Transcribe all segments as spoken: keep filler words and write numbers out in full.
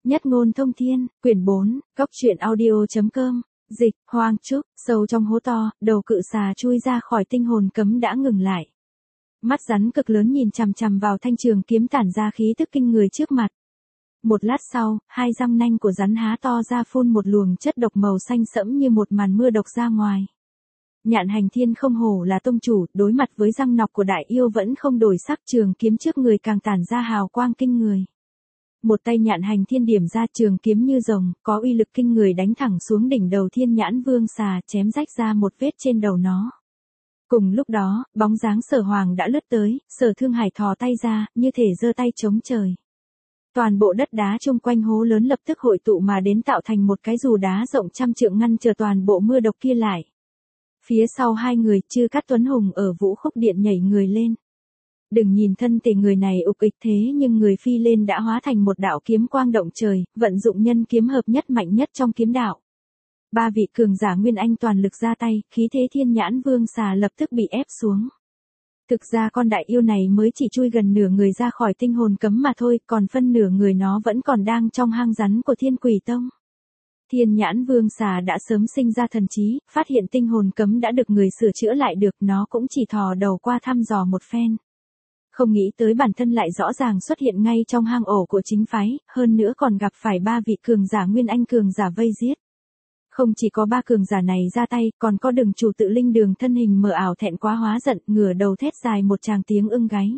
Nhất ngôn thông thiên, quyển bốn, góc truyện audio.com, dịch, Hoang Trúc, sâu trong hố to, đầu cự xà chui ra khỏi tinh hồn cấm đã ngừng lại. Mắt rắn cực lớn nhìn chằm chằm vào thanh trường kiếm tản ra khí tức kinh người trước mặt. Một lát sau, hai răng nanh của rắn há to ra phun một luồng chất độc màu xanh sẫm như một màn mưa độc ra ngoài. Nhạn Hành Thiên không hổ là tông chủ, đối mặt với răng nọc của đại yêu vẫn không đổi sắc, trường kiếm trước người càng tản ra hào quang kinh người. Một tay Nhạn Hành Thiên điểm ra trường kiếm như rồng, có uy lực kinh người đánh thẳng xuống đỉnh đầu Thiên Nhãn Vương xà, chém rách ra một vết trên đầu nó. Cùng lúc đó, bóng dáng Sở Hoàng đã lướt tới, Sở Thương Hải thò tay ra, như thể giơ tay chống trời. Toàn bộ đất đá chung quanh hố lớn lập tức hội tụ mà đến tạo thành một cái dù đá rộng trăm trượng ngăn chờ toàn bộ mưa độc kia lại. Phía sau hai người, Chư Cát Tuấn Hùng ở Vũ Khúc Điện nhảy người lên. Đừng nhìn thân thể người này ục ịch thế nhưng người phi lên đã hóa thành một đạo kiếm quang động trời, vận dụng nhân kiếm hợp nhất mạnh nhất trong kiếm đạo. Ba vị cường giả Nguyên Anh toàn lực ra tay, khí thế Thiên Nhãn Vương xà lập tức bị ép xuống. Thực ra con đại yêu này mới chỉ chui gần nửa người ra khỏi tinh hồn cấm mà thôi, còn phân nửa người nó vẫn còn đang trong hang rắn của Thiên Quỷ Tông. Thiên Nhãn Vương xà đã sớm sinh ra thần trí, phát hiện tinh hồn cấm đã được người sửa chữa lại được, nó cũng chỉ thò đầu qua thăm dò một phen. Không nghĩ tới bản thân lại rõ ràng xuất hiện ngay trong hang ổ của chính phái, hơn nữa còn gặp phải ba vị cường giả Nguyên Anh cường giả vây giết. Không chỉ có ba cường giả này ra tay, còn có Đường chủ Tự Linh Đường thân hình mờ ảo thẹn quá hóa giận, ngửa đầu thét dài một tràng tiếng ưng gáy.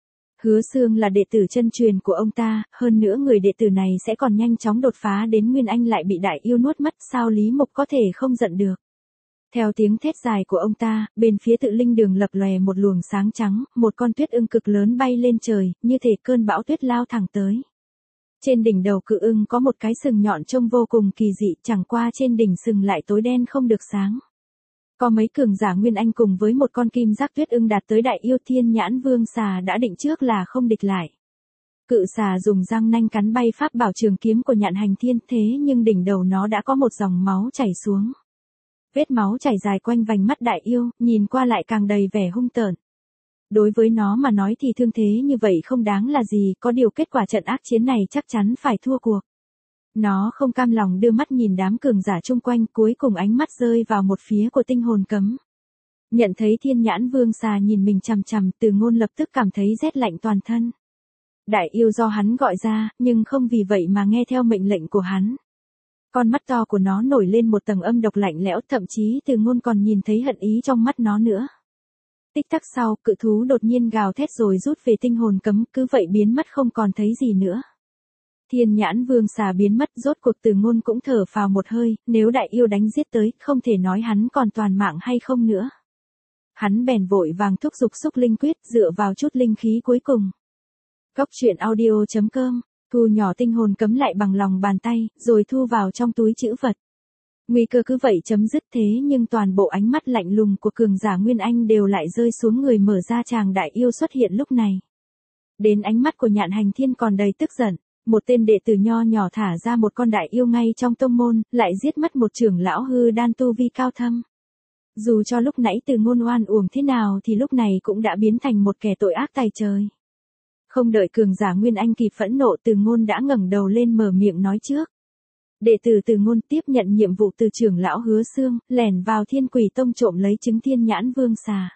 Hứa Xương là đệ tử chân truyền của ông ta, hơn nữa người đệ tử này sẽ còn nhanh chóng đột phá đến Nguyên Anh lại bị đại yêu nuốt mất, sao Lý Mục có thể không giận được. Theo tiếng thét dài của ông ta, bên phía Tự Linh Đường lập lòe một luồng sáng trắng, một con tuyết ưng cực lớn bay lên trời, như thể cơn bão tuyết lao thẳng tới. Trên đỉnh đầu cự ưng có một cái sừng nhọn trông vô cùng kỳ dị, chẳng qua trên đỉnh sừng lại tối đen không được sáng. Có mấy cường giả Nguyên Anh cùng với một con kim giác tuyết ưng đạt tới đại yêu Thiên Nhãn Vương xà đã định trước là không địch lại. Cự xà dùng răng nanh cắn bay pháp bảo trường kiếm của Nhạn Hành Thiên, thế nhưng đỉnh đầu nó đã có một dòng máu chảy xuống. Vết máu chảy dài quanh vành mắt đại yêu, nhìn qua lại càng đầy vẻ hung tợn. Đối với nó mà nói thì thương thế như vậy không đáng là gì, có điều kết quả trận ác chiến này chắc chắn phải thua cuộc. Nó không cam lòng đưa mắt nhìn đám cường giả chung quanh, cuối cùng ánh mắt rơi vào một phía của tinh hồn cấm. Nhận thấy Thiên Nhãn Vương xà nhìn mình chằm chằm, Từ Ngôn lập tức cảm thấy rét lạnh toàn thân. Đại yêu do hắn gọi ra, nhưng không vì vậy mà nghe theo mệnh lệnh của hắn. Con mắt to của nó nổi lên một tầng âm độc lạnh lẽo, thậm chí Từ Ngôn còn nhìn thấy hận ý trong mắt nó nữa. Tích tắc sau, cự thú đột nhiên gào thét rồi rút về tinh hồn cấm, cứ vậy biến mất không còn thấy gì nữa. Thiên Nhãn Vương xà biến mất, rốt cuộc Từ Ngôn cũng thở phào một hơi, nếu đại yêu đánh giết tới, không thể nói hắn còn toàn mạng hay không nữa. Hắn bèn vội vàng thúc giục xúc linh quyết, dựa vào chút linh khí cuối cùng. Góc truyện audio.com, thu nhỏ tinh hồn cấm lại bằng lòng bàn tay, rồi thu vào trong túi trữ vật. Nguy cơ cứ vậy chấm dứt, thế nhưng toàn bộ ánh mắt lạnh lùng của cường giả Nguyên Anh đều lại rơi xuống người mở ra chàng đại yêu xuất hiện lúc này. Đến ánh mắt của Nhạn Hành Thiên còn đầy tức giận, một tên đệ tử nho nhỏ thả ra một con đại yêu ngay trong tông môn, lại giết mất một trưởng lão hư đan tu vi cao thâm. Dù cho lúc nãy Từ Ngôn oan uổng thế nào thì lúc này cũng đã biến thành một kẻ tội ác tày trời. Không đợi cường giả Nguyên Anh kịp phẫn nộ, Từ Ngôn đã ngẩng đầu lên mở miệng nói trước. Đệ tử Từ Ngôn tiếp nhận nhiệm vụ từ trưởng lão Hứa Xương, lẻn vào Thiên Quỷ Tông trộm lấy trứng Thiên Nhãn Vương xà.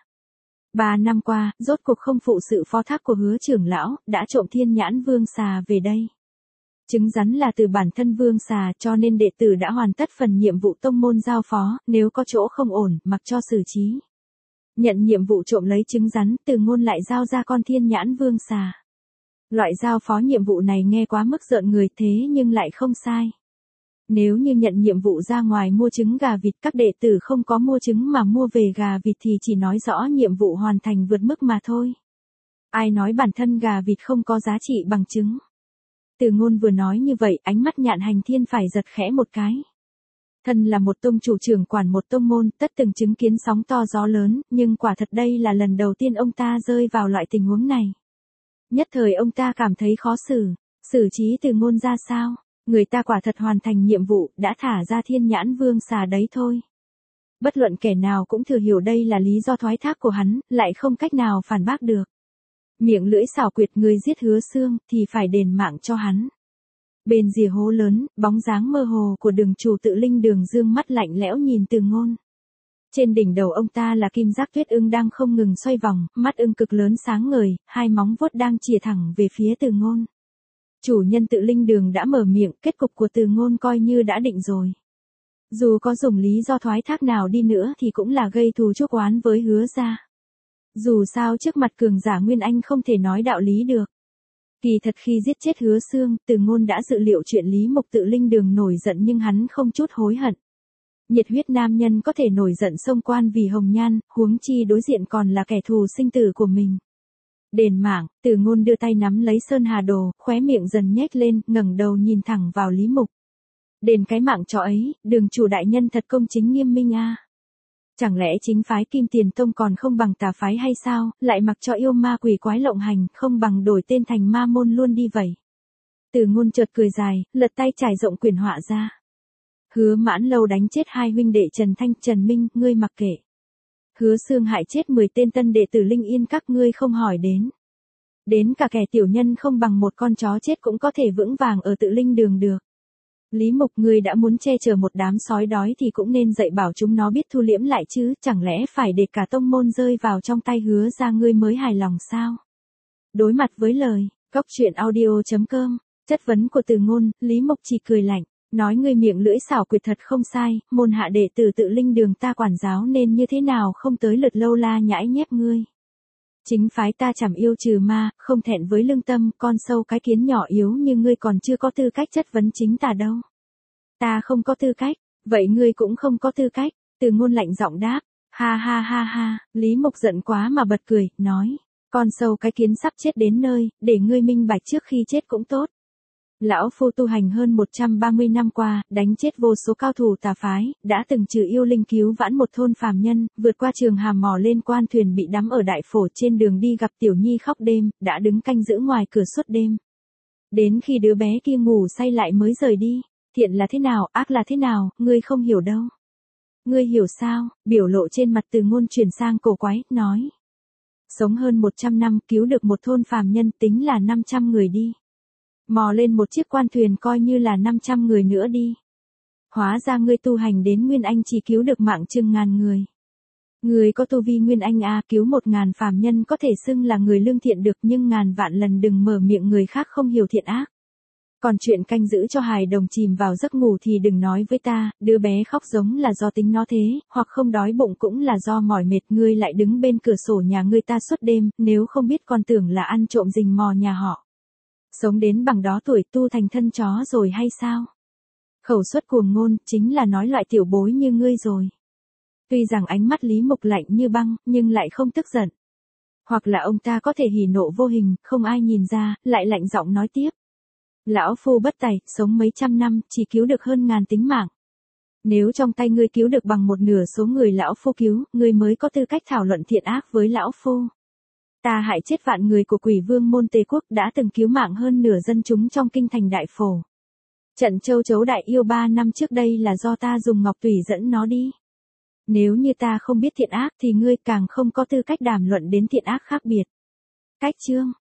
Ba năm qua, rốt cuộc không phụ sự phó thác của Hứa trưởng lão, đã trộm Thiên Nhãn Vương xà về đây. Trứng rắn là từ bản thân Vương xà, cho nên đệ tử đã hoàn tất phần nhiệm vụ tông môn giao phó, nếu có chỗ không ổn, mặc cho xử trí. Nhận nhiệm vụ trộm lấy trứng rắn, Từ Ngôn lại giao ra con Thiên Nhãn Vương xà. Loại giao phó nhiệm vụ này nghe quá mức rợn người, thế nhưng lại không sai. Nếu như nhận nhiệm vụ ra ngoài mua trứng gà vịt, các đệ tử không có mua trứng mà mua về gà vịt thì chỉ nói rõ nhiệm vụ hoàn thành vượt mức mà thôi. Ai nói bản thân gà vịt không có giá trị bằng trứng. Từ Ngôn vừa nói như vậy, ánh mắt Nhạn Hành Thiên phải giật khẽ một cái. Thân là một tông chủ trưởng quản một tông môn, tất từng chứng kiến sóng to gió lớn, nhưng quả thật đây là lần đầu tiên ông ta rơi vào loại tình huống này. Nhất thời ông ta cảm thấy khó xử, xử trí Từ Ngôn ra sao? Người ta quả thật hoàn thành nhiệm vụ, đã thả ra Thiên Nhãn Vương xà đấy thôi. Bất luận kẻ nào cũng thừa hiểu đây là lý do thoái thác của hắn, lại không cách nào phản bác được. Miệng lưỡi xảo quyệt, người giết Hứa Xương thì phải đền mạng cho hắn. Bên rìa hố lớn, bóng dáng mơ hồ của đường chủ Tự Linh Đường dương mắt lạnh lẽo nhìn Từ Ngôn. Trên đỉnh đầu ông ta là kim giác tuyết ưng đang không ngừng xoay vòng, mắt ưng cực lớn sáng ngời, hai móng vuốt đang chìa thẳng về phía Từ Ngôn. Chủ nhân Tự Linh Đường đã mở miệng, kết cục của Từ Ngôn coi như đã định rồi. Dù có dùng lý do thoái thác nào đi nữa thì cũng là gây thù chuốc oán với Hứa gia. Dù sao trước mặt cường giả Nguyên Anh không thể nói đạo lý được. Kỳ thật khi giết chết Hứa Xương, Từ Ngôn đã dự liệu chuyện Lý Mục Tự Linh Đường nổi giận nhưng hắn không chút hối hận. Nhiệt huyết nam nhân có thể nổi giận xông quan vì hồng nhan, huống chi đối diện còn là kẻ thù sinh tử của mình. Đền mạng, Từ Ngôn đưa tay nắm lấy Sơn Hà Đồ, khóe miệng dần nhếch lên, ngẩng đầu nhìn thẳng vào Lý Mục. Đền cái mạng cho ấy, đường chủ đại nhân thật công chính nghiêm minh a. À. Chẳng lẽ chính phái Kim Tiền Tông còn không bằng tà phái hay sao, lại mặc cho yêu ma quỷ quái lộng hành, không bằng đổi tên thành ma môn luôn đi vậy. Từ Ngôn chợt cười dài, lật tay trải rộng quyển họa ra. Hứa Mãn Lâu đánh chết hai huynh đệ Trần Thanh, Trần Minh, ngươi mặc kệ. Hứa Xương hại chết mười tên tân đệ tử Linh Yên các ngươi không hỏi đến. Đến cả kẻ tiểu nhân không bằng một con chó chết cũng có thể vững vàng ở Tự Linh Đường được. Lý Mục, ngươi đã muốn che chở một đám sói đói thì cũng nên dạy bảo chúng nó biết thu liễm lại chứ, chẳng lẽ phải để cả tông môn rơi vào trong tay Hứa gia ngươi mới hài lòng sao? Đối mặt với lời, Cóc Truyện Audio chấm com, chất vấn của Từ Ngôn, Lý Mục chỉ cười lạnh, nói ngươi miệng lưỡi xảo quyệt thật không sai, môn hạ đệ tử Tự Linh Đường ta quản giáo nên như thế nào không tới lượt lâu la nhãi nhép ngươi. Chính phái ta chẳng yêu trừ ma, không thẹn với lương tâm, con sâu cái kiến nhỏ yếu như ngươi còn chưa có tư cách chất vấn chính ta đâu. Ta không có tư cách, vậy ngươi cũng không có tư cách, Từ Ngôn lạnh giọng đáp, ha ha ha ha, Lý Mục giận quá mà bật cười, nói, con sâu cái kiến sắp chết đến nơi, để ngươi minh bạch trước khi chết cũng tốt. Lão phu tu hành hơn một trăm ba mươi năm qua, đánh chết vô số cao thủ tà phái, đã từng trừ yêu linh cứu vãn một thôn phàm nhân, vượt qua trường hàm mò lên quan thuyền bị đắm ở đại phổ trên đường đi gặp tiểu nhi khóc đêm, đã đứng canh giữ ngoài cửa suốt đêm. Đến khi đứa bé kia ngủ say lại mới rời đi, thiện là thế nào, ác là thế nào, ngươi không hiểu đâu. Ngươi hiểu sao, biểu lộ trên mặt Từ Ngôn chuyển sang cổ quái, nói. Sống hơn một trăm năm cứu được một thôn phàm nhân tính là năm trăm người đi. Mò lên một chiếc quan thuyền coi như là năm trăm người nữa đi. Hóa ra ngươi tu hành đến Nguyên Anh chỉ cứu được mạng chừng ngàn người. Người có tu vi Nguyên Anh a, cứu một ngàn phàm nhân có thể xưng là người lương thiện được, nhưng ngàn vạn lần đừng mở miệng người khác không hiểu thiện ác. Còn chuyện canh giữ cho hài đồng chìm vào giấc ngủ thì đừng nói với ta, đứa bé khóc giống là do tính nó thế, hoặc không đói bụng cũng là do mỏi mệt, ngươi lại đứng bên cửa sổ nhà người ta suốt đêm, nếu không biết còn tưởng là ăn trộm rình mò nhà họ. Sống đến bằng đó tuổi tu thành thân chó rồi hay sao? Khẩu suất cuồng ngôn, chính là nói loại tiểu bối như ngươi rồi. Tuy rằng ánh mắt Lý Mục lạnh như băng, nhưng lại không tức giận. Hoặc là ông ta có thể hỉ nộ vô hình, không ai nhìn ra, lại lạnh giọng nói tiếp. Lão phu bất tài, sống mấy trăm năm, chỉ cứu được hơn ngàn tính mạng. Nếu trong tay ngươi cứu được bằng một nửa số người lão phu cứu, ngươi mới có tư cách thảo luận thiện ác với lão phu. Ta hại chết vạn người của Quỷ Vương môn Tề Quốc, đã từng cứu mạng hơn nửa dân chúng trong kinh thành Đại Phổ. Trận châu chấu đại yêu ba năm trước đây là do ta dùng ngọc tùy dẫn nó đi. Nếu như ta không biết thiện ác thì ngươi càng không có tư cách đàm luận đến thiện ác khác biệt. Cách chương